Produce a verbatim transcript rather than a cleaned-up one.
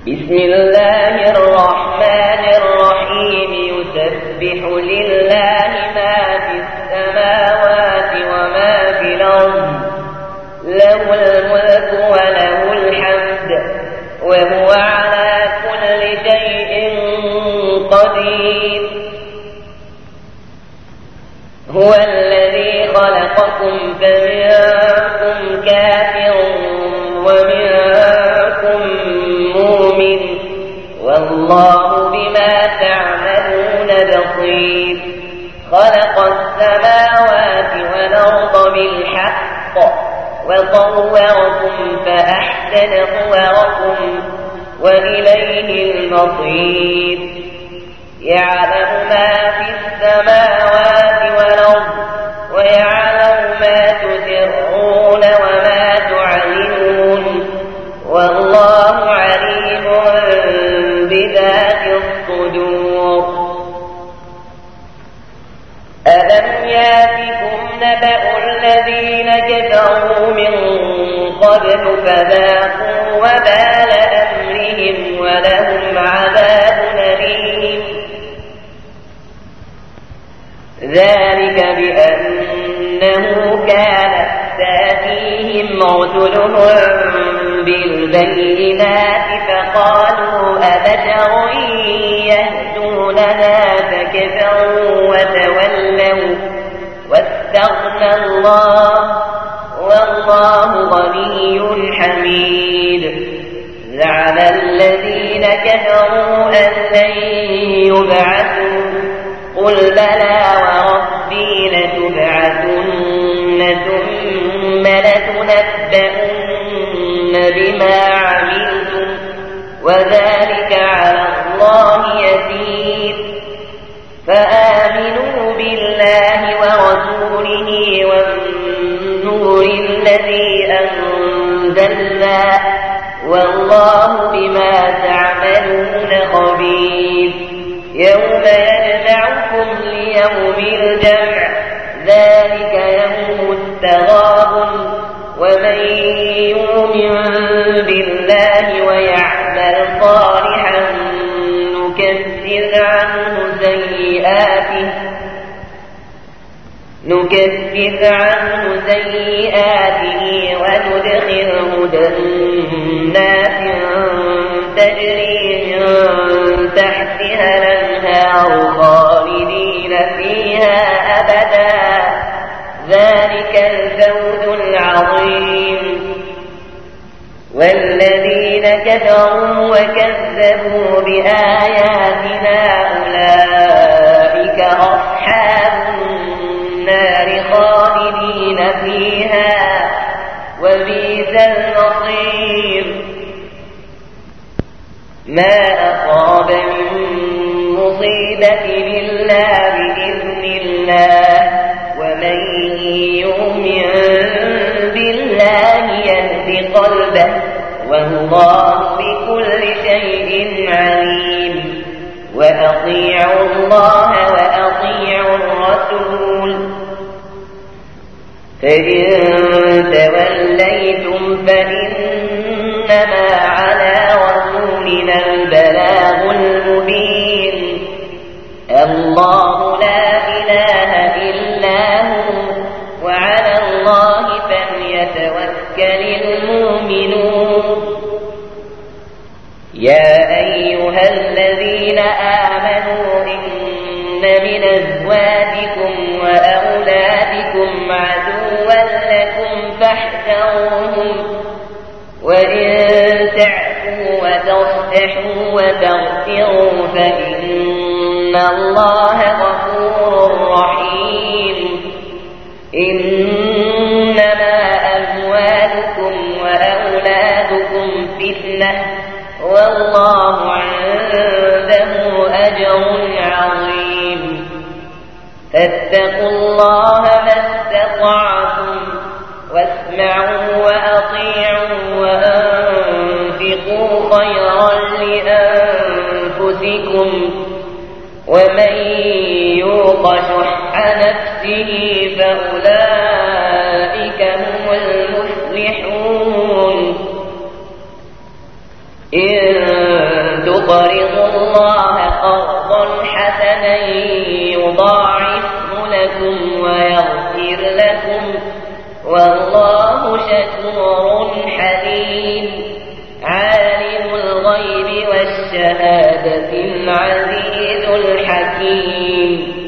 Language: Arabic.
بسم الله الرحمن الرحيم يسبح لله ما في السماوات وما في الأرض له الملك وله الحمد وهو على كل شيء قدير هو الذي خلقكم فمنكم كافر ومنكم مؤمن والله بما تعملون بصير خلق السماوات والأرض بالحق وصوركم فأحسن صوركم وإليه المصير يعلم ما في السماوات والأرض ويعلم ما تسرون وما تعلنون والله عليم بذات الصدور ألم ياتكم نبأ الذين كفروا من قبل فذاقوا وبال أمرهم ولهم عذاب أليم ذلك بأنه كانت تأتيهم رسلهم بالبينات فقالوا أبشر يهدوننا فكفروا وتولوا واستغنى الله والله غني حميد زعم الذين كفروا أن لن يبعثوا قل بلى وربي لتبعثن ثم لتنبؤن بما عملتم وذلك على الله يسير فآمنوا بالله ورسوله والنور الذي أنزلنا والله بما تعملون خبير يوم يجمعكم ليوم الجمع ذلك يوم التغابن ومن يؤمن بالله ويعمل صالحا نكفر عنه سيئاته نكفر عنه سيئاته وندخله جنات تجري من تحتها الأنهار خالدين فيها أبدا ذلك الفوز العظيم والذين كفروا وكذبوا بآياتنا أولئك أصحاب النار خالدين فيها وبئس المصير ما أصاب من مصيبة إلا بإذن الله ومن يؤمن بالله يهد قلبه والله بكل شيء عليم وأطيعوا الله وأطيعوا الرسول فإن توليتم فإنما على رسولنا البلاغ المبين الله لا إله إلا هو وعلى الله فليتوكل المؤمنون يا أيها الذين آمنوا إن من أزواجكم وأولادكم عدوا لكم فاحذروهم وإن تعفوا وتصفحوا وتغفروا فإن الله غفور رحيم إنما أموالكم وأولادكم فتنة والله عنده أجر عظيم فاتقوا الله ما استطعتم واسمعوا وأطيعوا وأنفقوا خيرا لأنفسكم ومن يوق شح نفسه فأولئك هم المفلحون إن تقرضوا الله قرضا حسنا يضاعفه لكم ويغفر لكم والله شكور حليم. عالم الغيب والشهادة العزيز الحكيم.